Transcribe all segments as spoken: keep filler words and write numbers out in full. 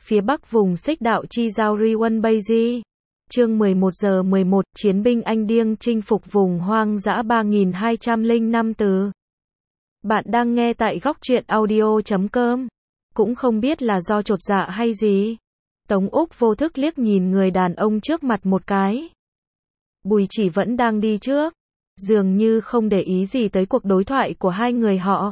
phía bắc vùng xích đạo chi giao Riwon Beiji. Chương mười một giờ mười một, chiến binh Anh Điêng chinh phục vùng hoang dã ba nghìn hai trăm lẻ năm từ. Bạn đang nghe tại góc truyện audio chấm com. Cũng không biết là do chột dạ hay gì. Tống Úc vô thức liếc nhìn người đàn ông trước mặt một cái. Bùi Chỉ vẫn đang đi trước, dường như không để ý gì tới cuộc đối thoại của hai người họ.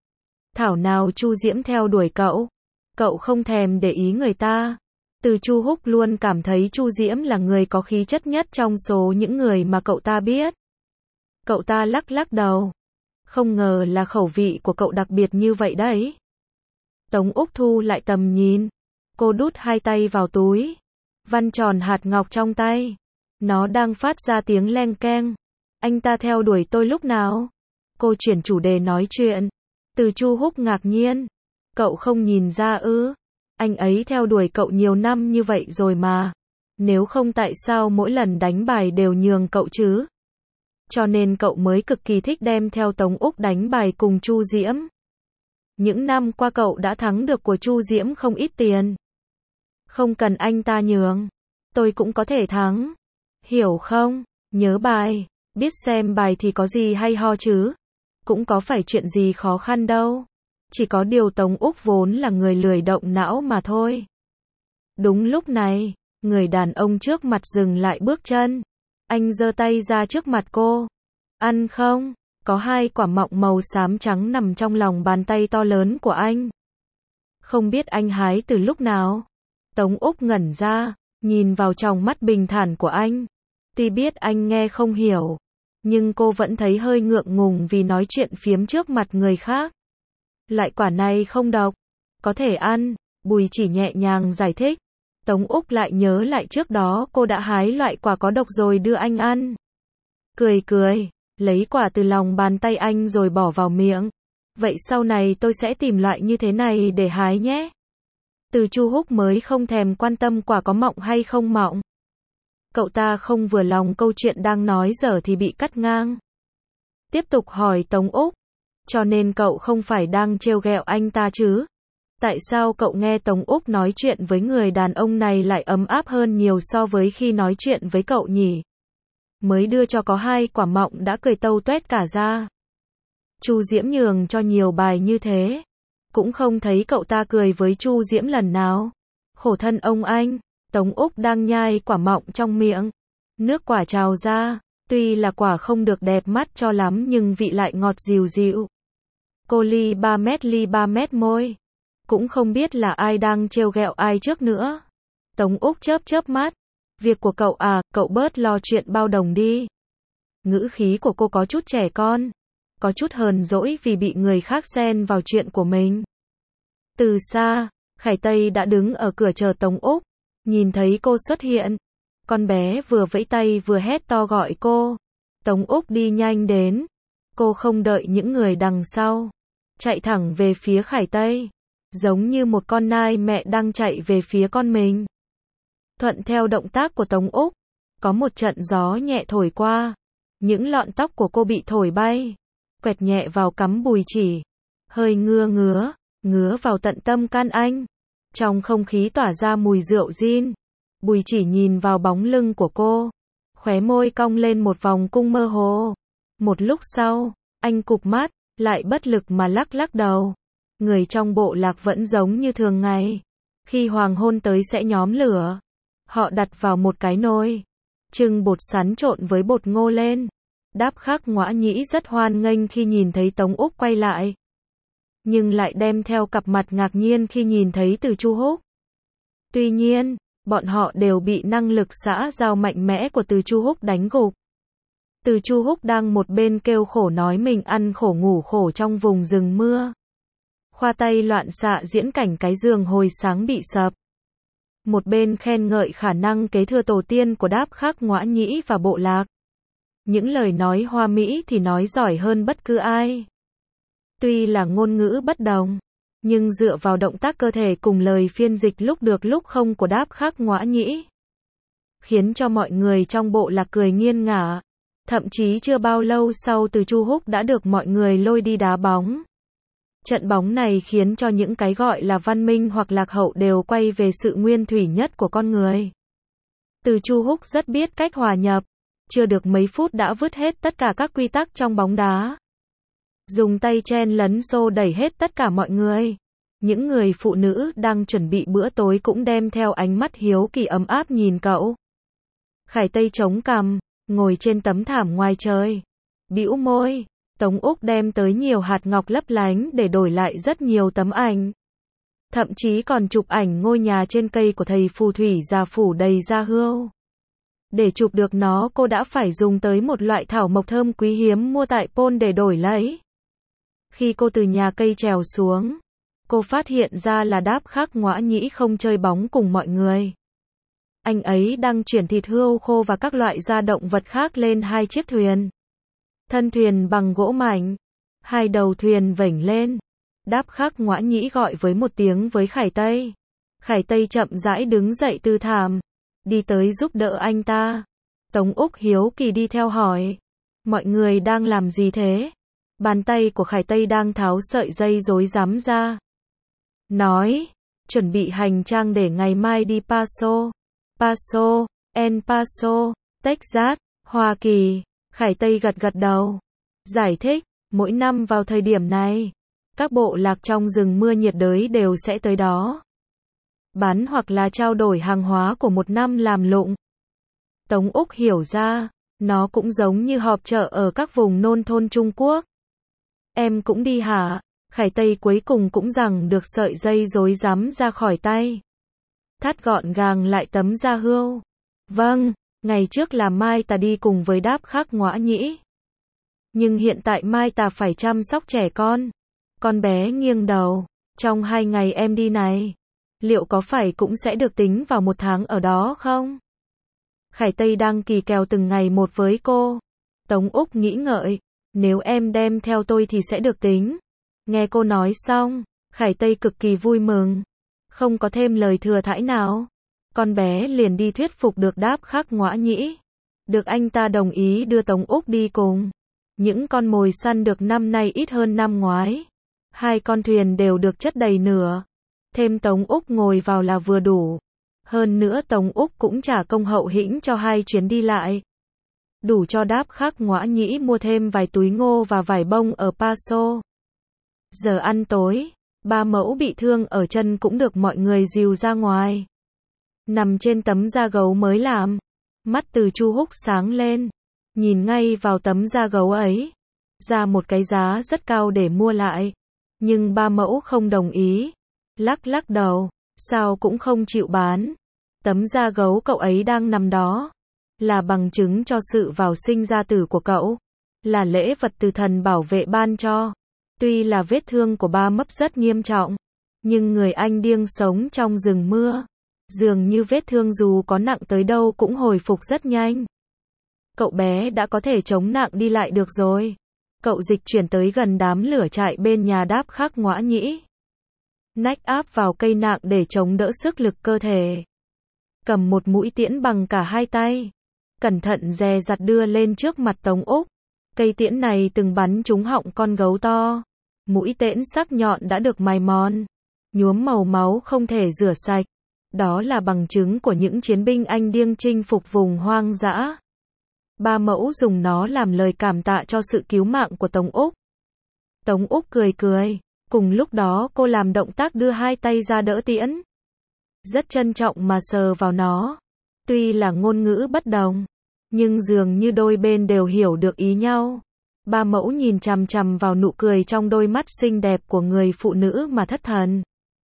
Thảo nào Chu Diễm theo đuổi cậu, cậu không thèm để ý người ta. Từ Chu Húc luôn cảm thấy Chu Diễm là người có khí chất nhất trong số những người mà cậu ta biết. Cậu ta lắc lắc đầu. Không ngờ là khẩu vị của cậu đặc biệt như vậy đấy. Tống Úc thu lại tầm nhìn. Cô đút hai tay vào túi. Văn tròn hạt ngọc trong tay. Nó đang phát ra tiếng leng keng. Anh ta theo đuổi tôi lúc nào? Cô chuyển chủ đề nói chuyện. Từ Chu Húc ngạc nhiên. Cậu không nhìn ra ư? Anh ấy theo đuổi cậu nhiều năm như vậy rồi mà. Nếu không tại sao mỗi lần đánh bài đều nhường cậu chứ? Cho nên cậu mới cực kỳ thích đem theo Tống Úc đánh bài cùng Chu Diễm. Những năm qua cậu đã thắng được của Chu Diễm không ít tiền. Không cần anh ta nhường. Tôi cũng có thể thắng. Hiểu không? Nhớ bài. Biết xem bài thì có gì hay ho chứ? Cũng có phải chuyện gì khó khăn đâu. Chỉ có điều Tống Úc vốn là người lười động não mà thôi. Đúng lúc này, người đàn ông trước mặt dừng lại bước chân. Anh giơ tay ra trước mặt cô. Ăn không? Có hai quả mọng màu xám trắng nằm trong lòng bàn tay to lớn của anh. Không biết anh hái từ lúc nào? Tống Úc ngẩn ra, nhìn vào tròng mắt bình thản của anh. Tuy biết anh nghe không hiểu, nhưng cô vẫn thấy hơi ngượng ngùng vì nói chuyện phiếm trước mặt người khác. Loại quả này không độc, có thể ăn, Bùi Chỉ nhẹ nhàng giải thích. Tống Úc lại nhớ lại trước đó cô đã hái loại quả có độc rồi đưa anh ăn. Cười cười, lấy quả từ lòng bàn tay anh rồi bỏ vào miệng. Vậy sau này tôi sẽ tìm loại như thế này để hái nhé. Từ Chu Húc mới không thèm quan tâm quả có mọng hay không mọng. Cậu ta không vừa lòng câu chuyện đang nói dở thì bị cắt ngang. Tiếp tục hỏi Tống Úc. Cho nên cậu không phải đang trêu ghẹo anh ta chứ? Tại sao cậu nghe Tống Úc nói chuyện với người đàn ông này lại ấm áp hơn nhiều so với khi nói chuyện với cậu nhỉ? Mới đưa cho có hai quả mọng đã cười tâu tuét cả ra. Chu Diễm nhường cho nhiều bài như thế. Cũng không thấy cậu ta cười với Chu Diễm lần nào. Khổ thân ông anh. Tống Úc đang nhai quả mọng trong miệng. Nước quả trào ra. Tuy là quả không được đẹp mắt cho lắm nhưng vị lại ngọt dịu dịu. Cô ly ba mét ly ba mét môi. Cũng không biết là ai đang trêu ghẹo ai trước nữa. Tống Úc chớp chớp mắt. Việc của cậu à, cậu bớt lo chuyện bao đồng đi. Ngữ khí của cô có chút trẻ con. Có chút hờn dỗi vì bị người khác xen vào chuyện của mình. Từ xa, Khải Tây đã đứng ở cửa chờ Tống Úc. Nhìn thấy cô xuất hiện. Con bé vừa vẫy tay vừa hét to gọi cô. Tống Úc đi nhanh đến. Cô không đợi những người đằng sau. Chạy thẳng về phía Khải Tây. Giống như một con nai mẹ đang chạy về phía con mình. Thuận theo động tác của Tống Úc. Có một trận gió nhẹ thổi qua. Những lọn tóc của cô bị thổi bay. Quẹt nhẹ vào cắm Bùi Chỉ. Hơi ngứa ngứa. Ngứa vào tận tâm can anh. Trong không khí tỏa ra mùi rượu gin. Bùi Chỉ nhìn vào bóng lưng của cô. Khóe môi cong lên một vòng cung mơ hồ. Một lúc sau, anh cụp mắt, lại bất lực mà lắc lắc đầu. Người trong bộ lạc vẫn giống như thường ngày. Khi hoàng hôn tới sẽ nhóm lửa. Họ đặt vào một cái nồi. Trưng bột sắn trộn với bột ngô lên. Đáp Khắc Ngõa Nhĩ rất hoan nghênh khi nhìn thấy Tống Úc quay lại. Nhưng lại đem theo cặp mặt ngạc nhiên khi nhìn thấy Từ Chu Húc. Tuy nhiên, bọn họ đều bị năng lực xã giao mạnh mẽ của Từ Chu Húc đánh gục. Từ Chu Húc đang một bên kêu khổ nói mình ăn khổ ngủ khổ trong vùng rừng mưa. Khoa tay loạn xạ diễn cảnh cái giường hồi sáng bị sập. Một bên khen ngợi khả năng kế thừa tổ tiên của Đáp Khắc Ngõa Nhĩ và bộ lạc. Những lời nói hoa mỹ thì nói giỏi hơn bất cứ ai. Tuy là ngôn ngữ bất đồng, nhưng dựa vào động tác cơ thể cùng lời phiên dịch lúc được lúc không của Đáp Khắc Ngõa Nhĩ, khiến cho mọi người trong bộ lạc cười nghiêng ngả. Thậm chí chưa bao lâu sau Từ Chu Húc đã được mọi người lôi đi đá bóng. Trận bóng này khiến cho những cái gọi là văn minh hoặc lạc hậu đều quay về sự nguyên thủy nhất của con người. Từ Chu Húc rất biết cách hòa nhập, chưa được mấy phút đã vứt hết tất cả các quy tắc trong bóng đá. Dùng tay chen lấn xô đẩy hết tất cả mọi người. Những người phụ nữ đang chuẩn bị bữa tối cũng đem theo ánh mắt hiếu kỳ ấm áp nhìn cậu. Khải Tây chống cằm, ngồi trên tấm thảm ngoài trời. Bĩu môi, Tống Úc đem tới nhiều hạt ngọc lấp lánh để đổi lại rất nhiều tấm ảnh. Thậm chí còn chụp ảnh ngôi nhà trên cây của thầy phù thủy già phủ đầy da hươu. Để chụp được nó cô đã phải dùng tới một loại thảo mộc thơm quý hiếm mua tại Pôn để đổi lấy. Khi cô từ nhà cây trèo xuống, cô phát hiện ra là Đáp Khắc Ngoã Nhĩ không chơi bóng cùng mọi người. Anh ấy đang chuyển thịt hươu khô và các loại da động vật khác lên hai chiếc thuyền. Thân thuyền bằng gỗ mảnh, hai đầu thuyền vểnh lên. Đáp Khắc Ngoã Nhĩ gọi với một tiếng với Khải Tây. Khải Tây chậm rãi đứng dậy từ thảm, đi tới giúp đỡ anh ta. Tống Úc hiếu kỳ đi theo hỏi, mọi người đang làm gì thế? Bàn tay của Khải Tây đang tháo sợi dây rối rắm ra. Nói, chuẩn bị hành trang để ngày mai đi Paso. Paso, El Paso, Texas, Hoa Kỳ. Khải Tây gật gật đầu. Giải thích, mỗi năm vào thời điểm này, các bộ lạc trong rừng mưa nhiệt đới đều sẽ tới đó. Bán hoặc là trao đổi hàng hóa của một năm làm lụng. Tống Úc hiểu ra, nó cũng giống như họp chợ ở các vùng nông thôn Trung Quốc. Em cũng đi hả? Khải Tây cuối cùng cũng giằng được sợi dây rối rắm ra khỏi tay. Thắt gọn gàng lại tấm da hươu. Vâng, ngày trước là Mai ta đi cùng với Đáp Khắc Ngoã Nhĩ. Nhưng hiện tại Mai ta phải chăm sóc trẻ con. Con bé nghiêng đầu. Trong hai ngày em đi này, liệu có phải cũng sẽ được tính vào một tháng ở đó không? Khải Tây đang kỳ kèo từng ngày một với cô. Tống Úc nghĩ ngợi, nếu em đem theo tôi thì sẽ được tính. Nghe cô nói xong, Khải Tây cực kỳ vui mừng. Không có thêm lời thừa thãi nào. Con bé liền đi thuyết phục được Đáp Khắc Ngoã Nhĩ. Được anh ta đồng ý đưa Tống Úc đi cùng. Những con mồi săn được năm nay ít hơn năm ngoái. Hai con thuyền đều được chất đầy nửa. Thêm Tống Úc ngồi vào là vừa đủ. Hơn nữa Tống Úc cũng trả công hậu hĩnh cho hai chuyến đi lại. Đủ cho Đáp Khắc Ngoã Nhĩ mua thêm vài túi ngô và vải bông ở Paso. Giờ ăn tối, ba mẫu bị thương ở chân cũng được mọi người dìu ra ngoài. Nằm trên tấm da gấu mới làm. Mắt từ Chu Húc sáng lên. Nhìn ngay vào tấm da gấu ấy. Ra một cái giá rất cao để mua lại. Nhưng ba mẫu không đồng ý. Lắc lắc đầu. Sao cũng không chịu bán. Tấm da gấu cậu ấy đang nằm đó. Là bằng chứng cho sự vào sinh ra tử của cậu. Là lễ vật từ thần bảo vệ ban cho. Tuy là vết thương của ba mấp rất nghiêm trọng. Nhưng người anh điêng sống trong rừng mưa. Dường như vết thương dù có nặng tới đâu cũng hồi phục rất nhanh. Cậu bé đã có thể chống nặng đi lại được rồi. Cậu dịch chuyển tới gần đám lửa trại bên nhà Đáp Khắc Ngoã Nhĩ. Nách áp vào cây nạng để chống đỡ sức lực cơ thể. Cầm một mũi tiễn bằng cả hai tay. Cẩn thận dè dặt đưa lên trước mặt Tống Úc. Cây tiễn này từng bắn trúng họng con gấu to. Mũi tiễn sắc nhọn đã được mài mòn. Nhuốm màu máu không thể rửa sạch. Đó là bằng chứng của những chiến binh Anh điêng chinh phục vùng hoang dã. Ba mẫu dùng nó làm lời cảm tạ cho sự cứu mạng của Tống Úc. Tống Úc cười cười. Cùng lúc đó cô làm động tác đưa hai tay ra đỡ tiễn. Rất trân trọng mà sờ vào nó. Tuy là ngôn ngữ bất đồng, nhưng dường như đôi bên đều hiểu được ý nhau. Ba mẫu nhìn chằm chằm vào nụ cười trong đôi mắt xinh đẹp của người phụ nữ mà thất thần.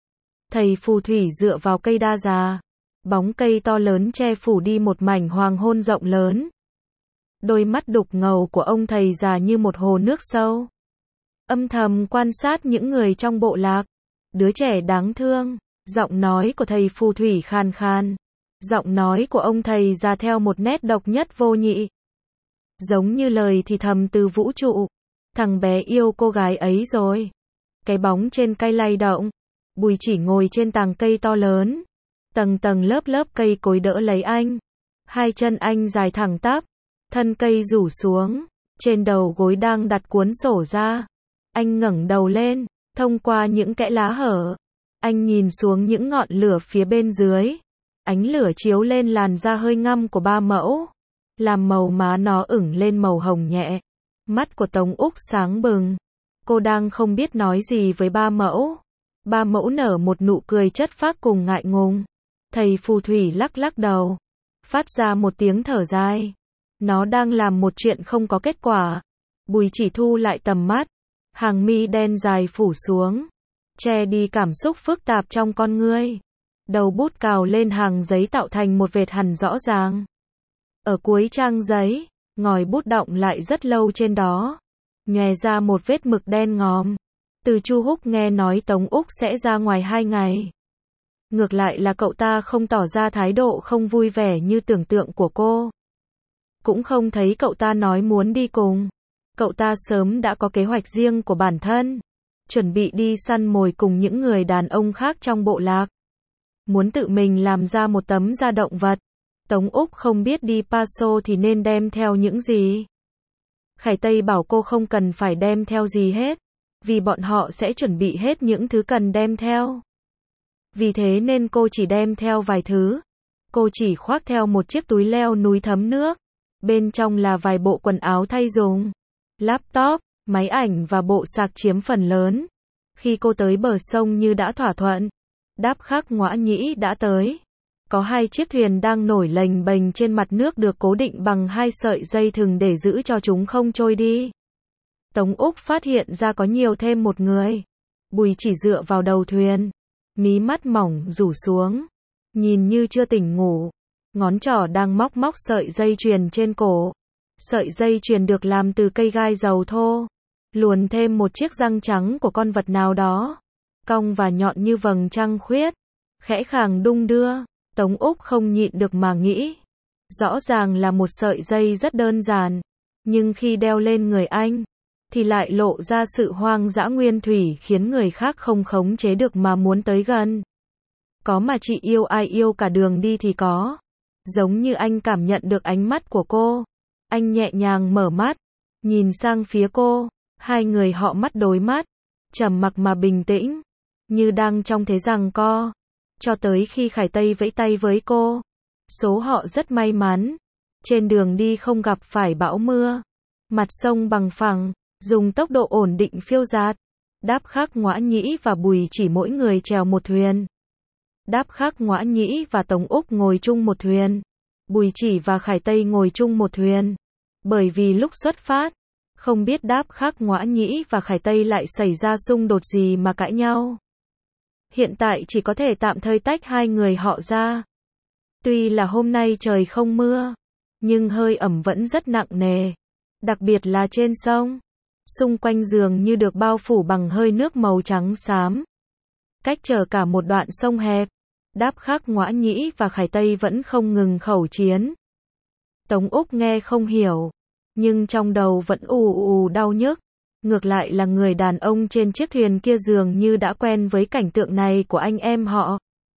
Thầy phù thủy dựa vào cây đa già. Bóng cây to lớn che phủ đi một mảnh hoàng hôn rộng lớn. Đôi mắt đục ngầu của ông thầy già như một hồ nước sâu. Âm thầm quan sát những người trong bộ lạc. Đứa trẻ đáng thương. Giọng nói của thầy phù thủy khàn khàn. Giọng nói của ông thầy già theo một nét độc nhất vô nhị. Giống như lời thì thầm từ vũ trụ. Thằng bé yêu cô gái ấy rồi. Cái bóng trên cây lay động. Bùi chỉ ngồi trên tàng cây to lớn. Tầng tầng lớp lớp cây cối đỡ lấy anh. Hai chân anh dài thẳng tắp. Thân cây rủ xuống. Trên đầu gối đang đặt cuốn sổ ra. Anh ngẩng đầu lên. Thông qua những kẽ lá hở, anh nhìn xuống những ngọn lửa phía bên dưới. Ánh lửa chiếu lên làn da hơi ngăm của ba mẫu, làm màu má nó ửng lên màu hồng nhẹ. Mắt của Tống Úc sáng bừng. Cô đang không biết nói gì với ba mẫu. Ba mẫu nở một nụ cười chất phác cùng ngại ngùng. Thầy phù thủy lắc lắc đầu, phát ra một tiếng thở dài. Nó đang làm một chuyện không có kết quả. Bùi Chỉ thu lại tầm mắt, hàng mi đen dài phủ xuống, che đi cảm xúc phức tạp trong con ngươi. Đầu bút cào lên hàng giấy tạo thành một vệt hằn rõ ràng. Ở cuối trang giấy, ngòi bút đọng lại rất lâu trên đó, nhòe ra một vết mực đen ngòm. Từ Chu Húc nghe nói Tống Úc sẽ ra ngoài hai ngày. Ngược lại là cậu ta không tỏ ra thái độ không vui vẻ như tưởng tượng của cô. Cũng không thấy cậu ta nói muốn đi cùng. Cậu ta sớm đã có kế hoạch riêng của bản thân, chuẩn bị đi săn mồi cùng những người đàn ông khác trong bộ lạc. Muốn tự mình làm ra một tấm da động vật. Tống Úc không biết đi Paso thì nên đem theo những gì. Khải Tây bảo cô không cần phải đem theo gì hết, vì bọn họ sẽ chuẩn bị hết những thứ cần đem theo. Vì thế nên cô chỉ đem theo vài thứ. Cô chỉ khoác theo một chiếc túi leo núi thấm nước. Bên trong là vài bộ quần áo thay dùng, laptop, máy ảnh và bộ sạc chiếm phần lớn. Khi cô tới bờ sông như đã thỏa thuận, Đáp Khắc Ngoã Nhĩ đã tới. Có hai chiếc thuyền đang nổi lềnh bềnh trên mặt nước được cố định bằng hai sợi dây thừng để giữ cho chúng không trôi đi. Tống Úc phát hiện ra có nhiều thêm một người. Bùi Chỉ dựa vào đầu thuyền, mí mắt mỏng rủ xuống, nhìn như chưa tỉnh ngủ. Ngón trỏ đang móc móc sợi dây chuyền trên cổ. Sợi dây chuyền được làm từ cây gai dầu thô, luồn thêm một chiếc răng trắng của con vật nào đó, cong và nhọn như vầng trăng khuyết, khẽ khàng đung đưa. Tống Úc không nhịn được mà nghĩ, rõ ràng là một sợi dây rất đơn giản, nhưng khi đeo lên người anh, thì lại lộ ra sự hoang dã nguyên thủy khiến người khác không khống chế được mà muốn tới gần. Có mà chị yêu ai yêu cả đường đi thì có. Giống như anh cảm nhận được ánh mắt của cô. Anh nhẹ nhàng mở mắt, nhìn sang phía cô, hai người họ mắt đối mắt, trầm mặc mà bình tĩnh, như đang trong thế giằng co. Cho tới khi Khải Tây vẫy tay với cô. Số họ rất may mắn. Trên đường đi không gặp phải bão mưa. Mặt sông bằng phẳng, dùng tốc độ ổn định phiêu dạt. Đáp Khắc Ngoã Nhĩ và Bùi Chỉ mỗi người chèo một thuyền. Đáp Khắc Ngoã Nhĩ và Tống Úc ngồi chung một thuyền. Bùi Chỉ và Khải Tây ngồi chung một thuyền. Bởi vì lúc xuất phát, không biết Đáp Khắc Ngoã Nhĩ và Khải Tây lại xảy ra xung đột gì mà cãi nhau. Hiện tại chỉ có thể tạm thời tách hai người họ ra. Tuy là hôm nay trời không mưa, nhưng hơi ẩm vẫn rất nặng nề. Đặc biệt là trên sông. Xung quanh dường như được bao phủ bằng hơi nước màu trắng xám. Cách trở cả một đoạn sông hẹp, Đáp Khắc Ngoã Nhĩ và Khải Tây vẫn không ngừng khẩu chiến. Tống Úc nghe không hiểu, nhưng trong đầu vẫn ù ù đau nhức. Ngược lại là người đàn ông trên chiếc thuyền kia dường như đã quen với cảnh tượng này của anh em họ.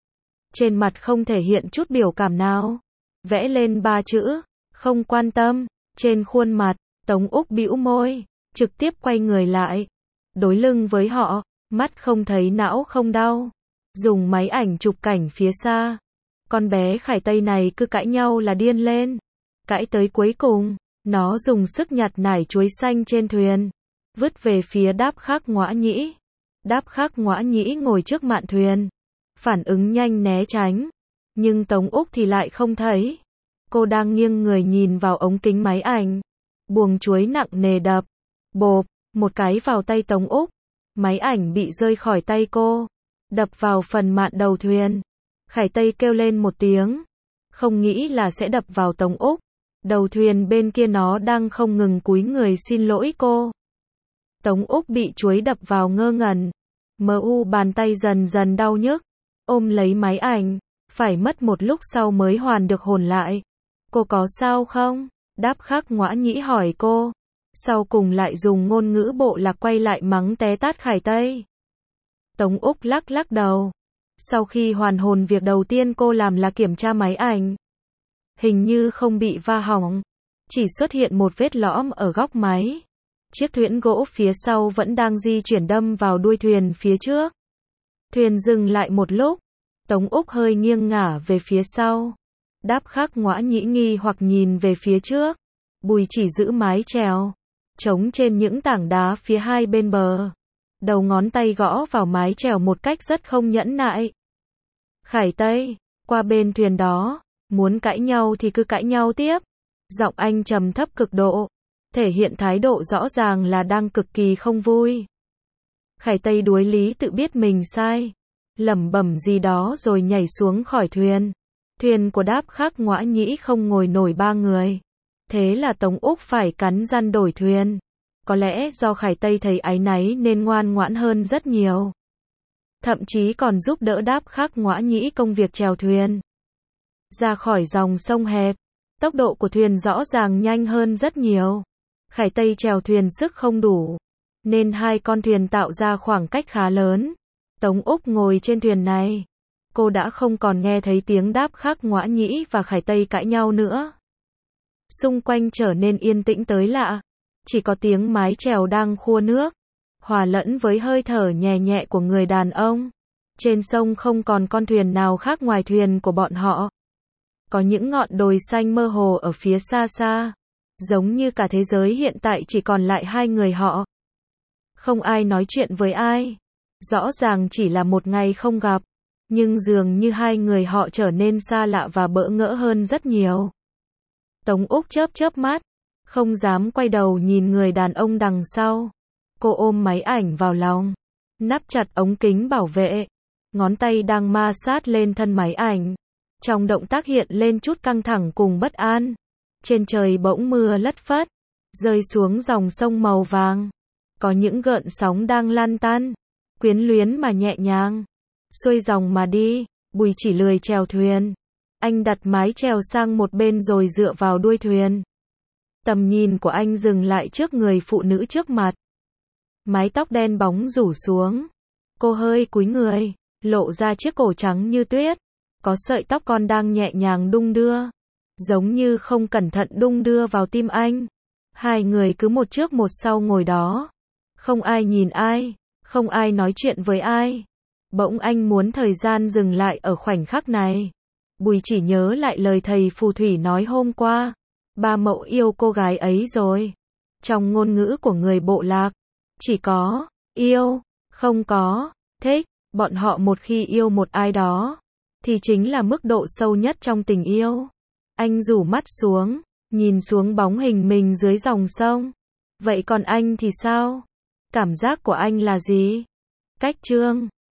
Trên mặt không thể hiện chút biểu cảm nào. Vẽ lên ba chữ, không quan tâm, trên khuôn mặt. Tống Úc bĩu môi, trực tiếp quay người lại, đối lưng với họ, mắt không thấy não không đau. Dùng máy ảnh chụp cảnh phía xa. Con bé Khải Tây này cứ cãi nhau là điên lên. Cãi tới cuối cùng, nó dùng sức nhặt nải chuối xanh trên thuyền, vứt về phía Đáp Khắc Ngoã Nhĩ. Đáp Khắc Ngoã Nhĩ ngồi trước mạn thuyền, phản ứng nhanh né tránh, nhưng Tống Úc thì lại không thấy. Cô đang nghiêng người nhìn vào ống kính máy ảnh. Buồng chuối nặng nề đập, bộp, một cái vào tay Tống Úc. Máy ảnh bị rơi khỏi tay cô, đập vào phần mạn đầu thuyền. Khải Tây kêu lên một tiếng, không nghĩ là sẽ đập vào Tống Úc. Đầu thuyền bên kia nó đang không ngừng cúi người xin lỗi cô. Tống Úc bị chuối đập vào ngơ ngẩn. Mờ u bàn tay dần dần đau nhức, ôm lấy máy ảnh, phải mất một lúc sau mới hoàn được hồn lại. Cô có sao không? Đáp Khắc Ngoã Nhĩ hỏi cô. Sau cùng lại dùng ngôn ngữ bộ lạc quay lại mắng té tát Khải Tây. Tống Úc lắc lắc đầu. Sau khi hoàn hồn, việc đầu tiên cô làm là kiểm tra máy ảnh. Hình như không bị va hỏng, chỉ xuất hiện một vết lõm ở góc máy. Chiếc thuyền gỗ phía sau vẫn đang di chuyển đâm vào đuôi thuyền phía trước. Thuyền dừng lại một lúc, Tống Úc hơi nghiêng ngả về phía sau. Đáp Khắc Ngõa Nhĩ nghi hoặc nhìn về phía trước. Bùi Chỉ giữ mái chèo, chống trên những tảng đá phía hai bên bờ. Đầu ngón tay gõ vào mái chèo một cách rất không nhẫn nại. Khải Tây, qua bên thuyền đó, muốn cãi nhau thì cứ cãi nhau tiếp. Giọng anh trầm thấp cực độ, thể hiện thái độ rõ ràng là đang cực kỳ không vui. Khải Tây đuối lý tự biết mình sai, lẩm bẩm gì đó rồi nhảy xuống khỏi thuyền. Thuyền của Đáp Khắc Ngõa Nhĩ không ngồi nổi ba người. Thế là Tống Úc phải cắn răng đổi thuyền. Có lẽ do Khải Tây thấy áy náy nên ngoan ngoãn hơn rất nhiều. Thậm chí còn giúp đỡ Đáp Khắc Ngõa Nhĩ công việc chèo thuyền. Ra khỏi dòng sông hẹp, tốc độ của thuyền rõ ràng nhanh hơn rất nhiều. Khải Tây chèo thuyền sức không đủ, nên hai con thuyền tạo ra khoảng cách khá lớn. Tống Úc ngồi trên thuyền này, cô đã không còn nghe thấy tiếng Đáp Khắc Ngõa Nhĩ và Khải Tây cãi nhau nữa. Xung quanh trở nên yên tĩnh tới lạ, chỉ có tiếng mái chèo đang khua nước, hòa lẫn với hơi thở nhẹ nhẹ của người đàn ông. Trên sông không còn con thuyền nào khác ngoài thuyền của bọn họ. Có những ngọn đồi xanh mơ hồ ở phía xa xa, giống như cả thế giới hiện tại chỉ còn lại hai người họ. Không ai nói chuyện với ai. Rõ ràng chỉ là một ngày không gặp, nhưng dường như hai người họ trở nên xa lạ và bỡ ngỡ hơn rất nhiều. Tống Úc chớp chớp mắt, không dám quay đầu nhìn người đàn ông đằng sau. Cô ôm máy ảnh vào lòng, nắp chặt ống kính bảo vệ, ngón tay đang ma sát lên thân máy ảnh. Trong động tác hiện lên chút căng thẳng cùng bất an. Trên trời bỗng mưa lất phất, rơi xuống dòng sông màu vàng. Có những gợn sóng đang lan tan, quyến luyến mà nhẹ nhàng, xuôi dòng mà đi. Bùi Chỉ lười chèo thuyền. Anh đặt mái chèo sang một bên rồi dựa vào đuôi thuyền. Tầm nhìn của anh dừng lại trước người phụ nữ trước mặt. Mái tóc đen bóng rủ xuống. Cô hơi cúi người, lộ ra chiếc cổ trắng như tuyết. Có sợi tóc con đang nhẹ nhàng đung đưa, giống như không cẩn thận đung đưa vào tim anh. Hai người cứ một trước một sau ngồi đó. Không ai nhìn ai, không ai nói chuyện với ai. Bỗng anh muốn thời gian dừng lại ở khoảnh khắc này. Bùi Chỉ nhớ lại lời thầy phù thủy nói hôm qua. Ba Mậu yêu cô gái ấy rồi. Trong ngôn ngữ của người bộ lạc, chỉ có yêu, không có thích. Bọn họ một khi yêu một ai đó, thì chính là mức độ sâu nhất trong tình yêu. Anh rủ mắt xuống, nhìn xuống bóng hình mình dưới dòng sông. Vậy còn anh thì sao? Cảm giác của anh là gì? Cách chương